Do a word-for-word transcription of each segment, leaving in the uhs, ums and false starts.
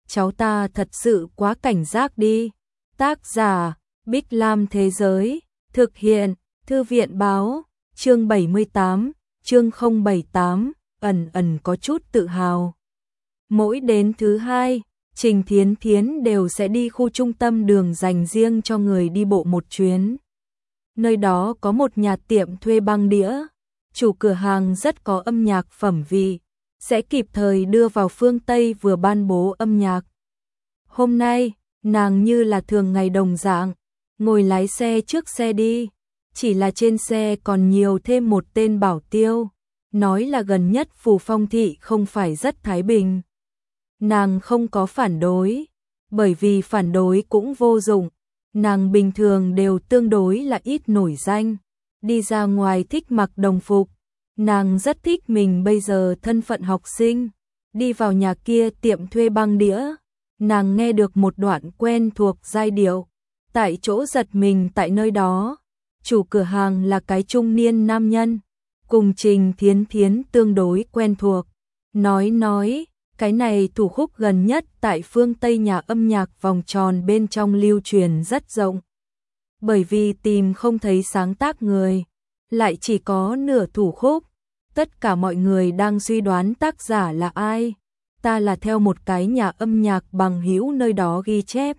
cháu ta thật sự quá cảnh giác đi. Tác giả, Bích Lam Thế Giới, thực hiện, Thư viện Báo, chương bảy mươi tám, chương không bảy tám, ẩn ẩn có chút tự hào. Mỗi đến thứ hai, Trình Thiến Thiến đều sẽ đi khu trung tâm đường dành riêng cho người đi bộ một chuyến. Nơi đó có một nhà tiệm thuê băng đĩa, chủ cửa hàng rất có âm nhạc phẩm vị, sẽ kịp thời đưa vào phương Tây vừa ban bố âm nhạc. Hôm nay, nàng như là thường ngày đồng dạng, ngồi lái xe trước xe đi, chỉ là trên xe còn nhiều thêm một tên bảo tiêu, nói là gần nhất Phù Phong thị không phải rất thái bình. Nàng không có phản đối, bởi vì phản đối cũng vô dụng, nàng bình thường đều tương đối là ít nổi danh, đi ra ngoài thích mặc đồng phục, nàng rất thích mình bây giờ thân phận học sinh, đi vào nhà kia tiệm thuê băng đĩa, nàng nghe được một đoạn quen thuộc giai điệu, tại chỗ giật mình tại nơi đó, chủ cửa hàng là cái trung niên nam nhân, cùng Trình Thiến Thiến tương đối quen thuộc, nói nói, cái này thủ khúc gần nhất tại phương Tây nhà âm nhạc vòng tròn bên trong lưu truyền rất rộng. Bởi vì tìm không thấy sáng tác người, lại chỉ có nửa thủ khúc, tất cả mọi người đang suy đoán tác giả là ai, ta là theo một cái nhà âm nhạc bằng hữu nơi đó ghi chép.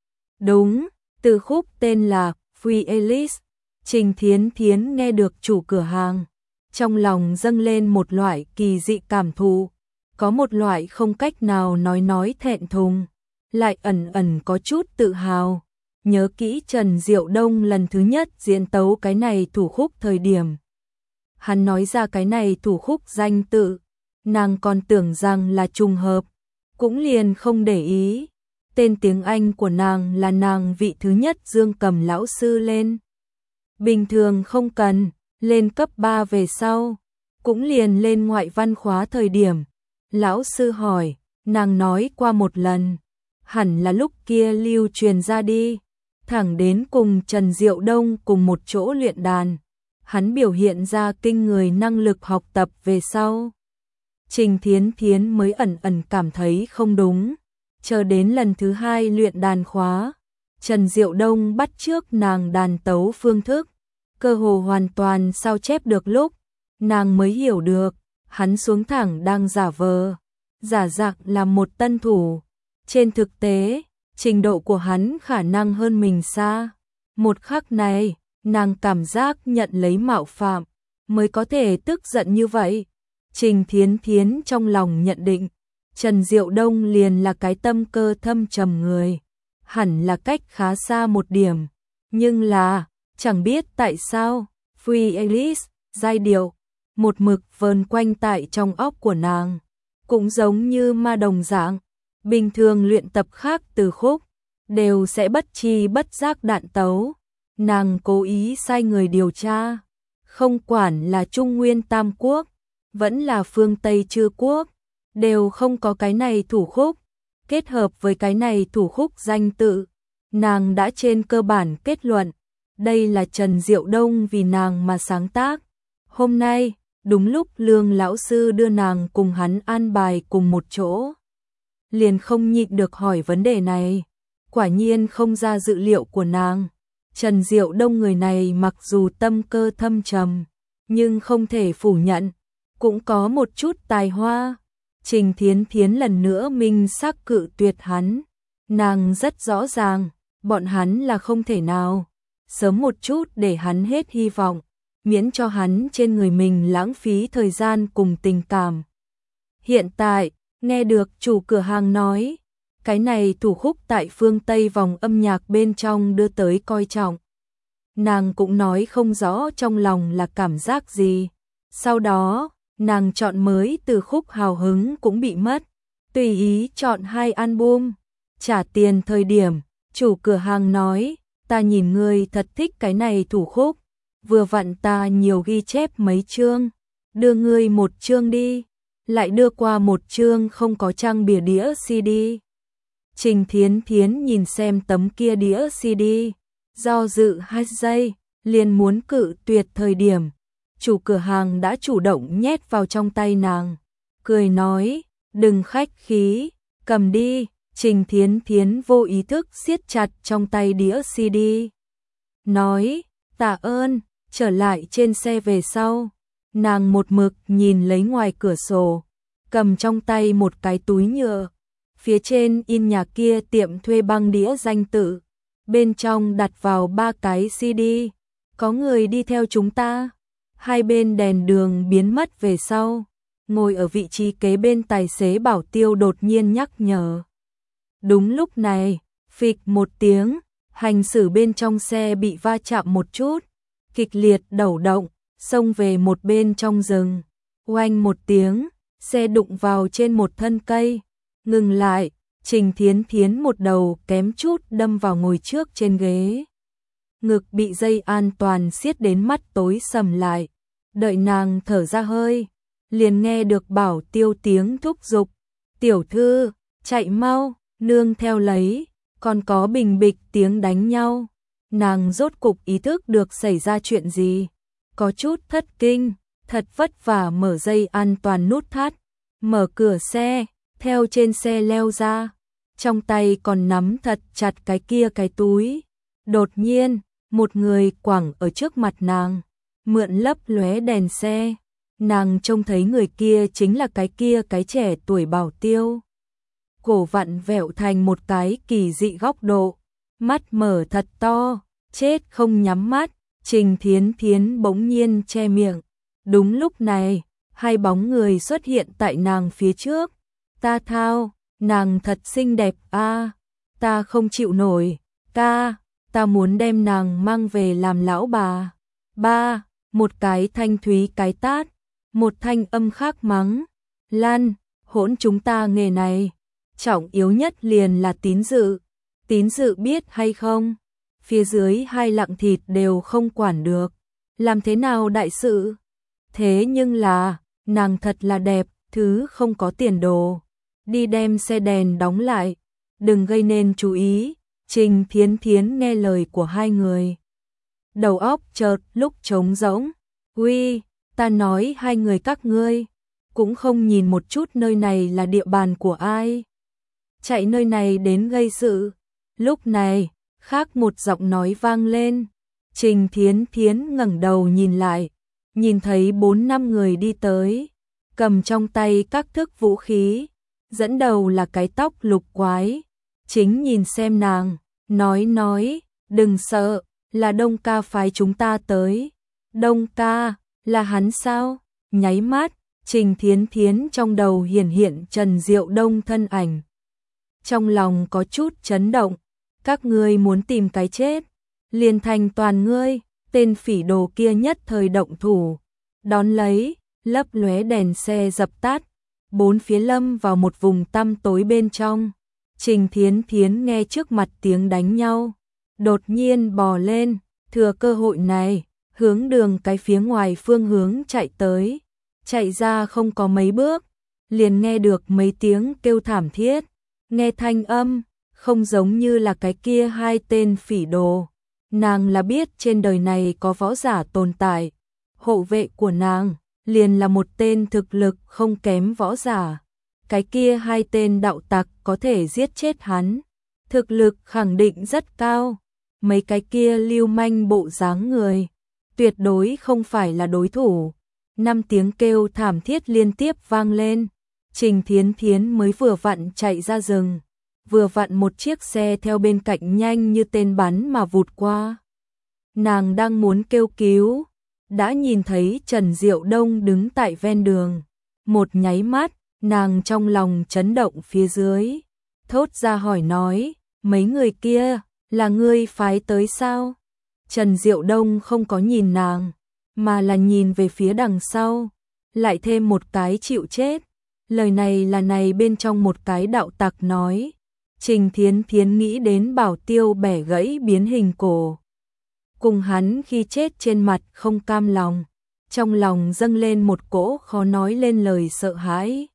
Đúng, từ khúc tên là Free Alice, Trình Thiến Thiến nghe được chủ cửa hàng, trong lòng dâng lên một loại kỳ dị cảm thụ. Có một loại không cách nào nói nói thẹn thùng, lại ẩn ẩn có chút tự hào. Nhớ kỹ Trần Diệu Đông lần thứ nhất diễn tấu cái này thủ khúc thời điểm. Hắn nói ra cái này thủ khúc danh tự, nàng còn tưởng rằng là trùng hợp, cũng liền không để ý. Tên tiếng Anh của nàng là nàng vị thứ nhất dương cầm lão sư lên. Bình thường không cần, lên cấp ba về sau, cũng liền lên ngoại văn khóa thời điểm. Lão sư hỏi, nàng nói qua một lần, hẳn là lúc kia lưu truyền ra đi, thẳng đến cùng Trần Diệu Đông cùng một chỗ luyện đàn, hắn biểu hiện ra kinh người năng lực học tập về sau. Trình Thiến Thiến mới ẩn ẩn cảm thấy không đúng, chờ đến lần thứ hai luyện đàn khóa, Trần Diệu Đông bắt chước nàng đàn tấu phương thức, cơ hồ hoàn toàn sao chép được lúc, nàng mới hiểu được. Hắn xuống thẳng đang giả vờ, giả dạng là một tân thủ. Trên thực tế, trình độ của hắn khả năng hơn mình xa. Một khắc này, nàng cảm giác nhận lấy mạo phạm, mới có thể tức giận như vậy. Trình Thiến Thiến trong lòng nhận định, Trần Diệu Đông liền là cái tâm cơ thâm trầm người. Hẳn là cách khá xa một điểm. Nhưng là, chẳng biết tại sao, Free Alice, giai điệu, một mực vờn quanh tại trong óc của nàng, cũng giống như ma đồng dạng, bình thường luyện tập khác từ khúc, đều sẽ bất chi bất giác đạn tấu. Nàng cố ý sai người điều tra, không quản là Trung Nguyên Tam Quốc, vẫn là phương Tây Chư Quốc, đều không có cái này thủ khúc, kết hợp với cái này thủ khúc danh tự, nàng đã trên cơ bản kết luận, đây là Trần Diệu Đông vì nàng mà sáng tác. Hôm nay, đúng lúc Lương lão sư đưa nàng cùng hắn an bài cùng một chỗ, liền không nhịn được hỏi vấn đề này. Quả nhiên không ra dự liệu của nàng, Trần Diệu Đông người này mặc dù tâm cơ thâm trầm, nhưng không thể phủ nhận, cũng có một chút tài hoa. Trình Thiến Thiến lần nữa minh xác cự tuyệt hắn, nàng rất rõ ràng, bọn hắn là không thể nào, sớm một chút để hắn hết hy vọng, miễn cho hắn trên người mình lãng phí thời gian cùng tình cảm. Hiện tại, nghe được chủ cửa hàng nói, cái này thủ khúc tại phương Tây vòng âm nhạc bên trong đưa tới coi trọng. Nàng cũng nói không rõ trong lòng là cảm giác gì. Sau đó, nàng chọn mới từ khúc hào hứng cũng bị mất, tùy ý chọn hai album. Trả tiền thời điểm, chủ cửa hàng nói, ta nhìn ngươi thật thích cái này thủ khúc, vừa vặn ta nhiều ghi chép mấy chương, đưa ngươi một chương đi, lại đưa qua một chương không có trang bìa đĩa xê đê. Trình Thiến Thiến nhìn xem tấm kia đĩa xê đê, do dự hai giây, liền muốn cự tuyệt thời điểm, chủ cửa hàng đã chủ động nhét vào trong tay nàng, cười nói, đừng khách khí, cầm đi. Trình Thiến Thiến vô ý thức siết chặt trong tay đĩa xê đê. Nói, tạ ơn, trở lại trên xe về sau. Nàng một mực nhìn lấy ngoài cửa sổ, cầm trong tay một cái túi nhựa. Phía trên in nhà kia tiệm thuê băng đĩa danh tự. Bên trong đặt vào ba cái xê đê. Có người đi theo chúng ta. Hai bên đèn đường biến mất về sau. Ngồi ở vị trí kế bên tài xế Bảo Tiêu đột nhiên nhắc nhở. Đúng lúc này, phịch một tiếng, hành xử bên trong xe bị va chạm một chút, kịch liệt đẩu động, xông về một bên trong rừng. Oanh một tiếng, xe đụng vào trên một thân cây, ngừng lại, Trình Thiến Thiến một đầu kém chút đâm vào ngồi trước trên ghế. Ngực bị dây an toàn siết đến mắt tối sầm lại, đợi nàng thở ra hơi, liền nghe được Bảo Tiêu tiếng thúc giục, tiểu thư, chạy mau, nương theo lấy, còn có bình bịch tiếng đánh nhau. Nàng rốt cục ý thức được xảy ra chuyện gì, có chút thất kinh, thật vất vả mở dây an toàn nút thắt, mở cửa xe, theo trên xe leo ra, trong tay còn nắm thật chặt cái kia cái túi. Đột nhiên, một người quẳng ở trước mặt nàng, mượn lấp lóe đèn xe. Nàng trông thấy người kia chính là cái kia cái trẻ tuổi Bảo Tiêu. Cổ vặn vẹo thành một cái kỳ dị góc độ, mắt mở thật to, chết không nhắm mắt. Trình Thiến Thiến bỗng nhiên che miệng. Đúng lúc này, hai bóng người xuất hiện tại nàng phía trước. Ta thao, nàng thật xinh đẹp a, ta không chịu nổi, ca, ta muốn đem nàng mang về làm lão bà. Ba, một cái thanh thúy cái tát, một thanh âm khác mắng, Lan, hỗn chúng ta nghề này, trọng yếu nhất liền là tín dự. Tín dự biết hay không? Phía dưới hai lạng thịt đều không quản được, làm thế nào đại sự? Thế nhưng là, nàng thật là đẹp, thứ không có tiền đồ. Đi đem xe đèn đóng lại, đừng gây nên chú ý. Trình Thiến Thiến nghe lời của hai người, đầu óc chợt lúc trống rỗng. Uy, ta nói hai người các ngươi cũng không nhìn một chút nơi này là địa bàn của ai, chạy nơi này đến gây sự. Lúc này, khác một giọng nói vang lên. Trình Thiến Thiến ngẩng đầu nhìn lại, nhìn thấy bốn năm người đi tới, cầm trong tay các thức vũ khí, dẫn đầu là cái tóc lục quái, chính nhìn xem nàng, nói nói, đừng sợ, là Đông ca phái chúng ta tới. Đông ca, là hắn sao? Nháy mắt, Trình Thiến Thiến trong đầu hiển hiện Trần Diệu Đông thân ảnh. Trong lòng có chút chấn động, các ngươi muốn tìm cái chết, liền thành toàn ngươi. Tên phỉ đồ kia nhất thời động thủ, đón lấy, lấp lóe đèn xe dập tắt, bốn phía lâm vào một vùng tăm tối bên trong. Trình Thiến Thiến nghe trước mặt tiếng đánh nhau, đột nhiên bò lên, thừa cơ hội này, hướng đường cái phía ngoài phương hướng chạy tới. Chạy ra không có mấy bước, liền nghe được mấy tiếng kêu thảm thiết, nghe thanh âm, không giống như là cái kia hai tên phỉ đồ. Nàng là biết trên đời này có võ giả tồn tại, hộ vệ của nàng liền là một tên thực lực không kém võ giả. Cái kia hai tên đạo tặc có thể giết chết hắn, thực lực khẳng định rất cao. Mấy cái kia lưu manh bộ dáng người, tuyệt đối không phải là đối thủ. Năm tiếng kêu thảm thiết liên tiếp vang lên. Trình Thiến Thiến mới vừa vặn chạy ra rừng, vừa vặn một chiếc xe theo bên cạnh nhanh như tên bắn mà vụt qua. Nàng đang muốn kêu cứu, đã nhìn thấy Trần Diệu Đông đứng tại ven đường. Một nháy mắt, nàng trong lòng chấn động phía dưới, thốt ra hỏi nói, mấy người kia, là ngươi phái tới sao? Trần Diệu Đông không có nhìn nàng, mà là nhìn về phía đằng sau, lại thêm một cái chịu chết. Lời này là này bên trong một cái đạo tặc nói. Trình Thiến Thiến nghĩ đến Bảo Tiêu bẻ gãy biến hình cổ, cùng hắn khi chết trên mặt không cam lòng, trong lòng dâng lên một cỗ khó nói lên lời sợ hãi.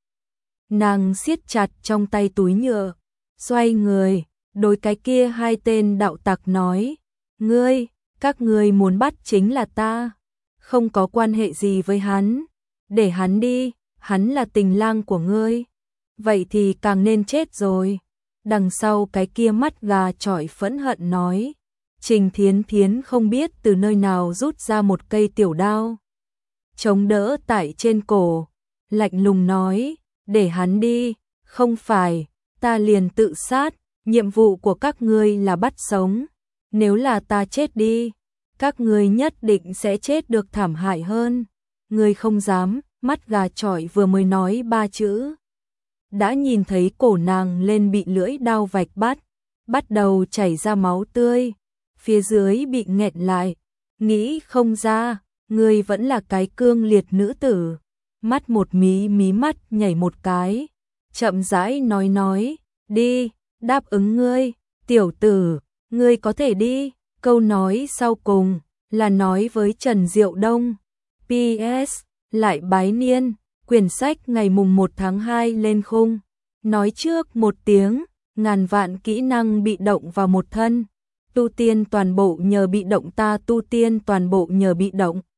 Nàng siết chặt trong tay túi nhựa, xoay người, đối cái kia hai tên đạo tặc nói, ngươi, các ngươi muốn bắt chính là ta, không có quan hệ gì với hắn, để hắn đi, hắn là tình lang của ngươi, vậy thì càng nên chết rồi. Đằng sau cái kia mắt gà chọi phẫn hận nói. Trình Thiến Thiến không biết từ nơi nào rút ra một cây tiểu đao, chống đỡ tại trên cổ, lạnh lùng nói, để hắn đi, không phải, ta liền tự sát, nhiệm vụ của các ngươi là bắt sống, nếu là ta chết đi, các ngươi nhất định sẽ chết được thảm hại hơn. Ngươi không dám, mắt gà chọi vừa mới nói ba chữ, đã nhìn thấy cổ nàng lên bị lưỡi đao vạch bắt, bắt đầu chảy ra máu tươi, phía dưới bị nghẹn lại, nghĩ không ra, ngươi vẫn là cái cương liệt nữ tử. Mắt một mí mí mắt nhảy một cái, chậm rãi nói nói, đi, đáp ứng ngươi, tiểu tử, ngươi có thể đi. Câu nói sau cùng là nói với Trần Diệu Đông. pê ét lại bái niên, quyển sách ngày mùng một tháng hai lên khung. Nói trước một tiếng, ngàn vạn kỹ năng bị động vào một thân. Tu tiên toàn bộ nhờ bị động, ta tu tiên toàn bộ nhờ bị động.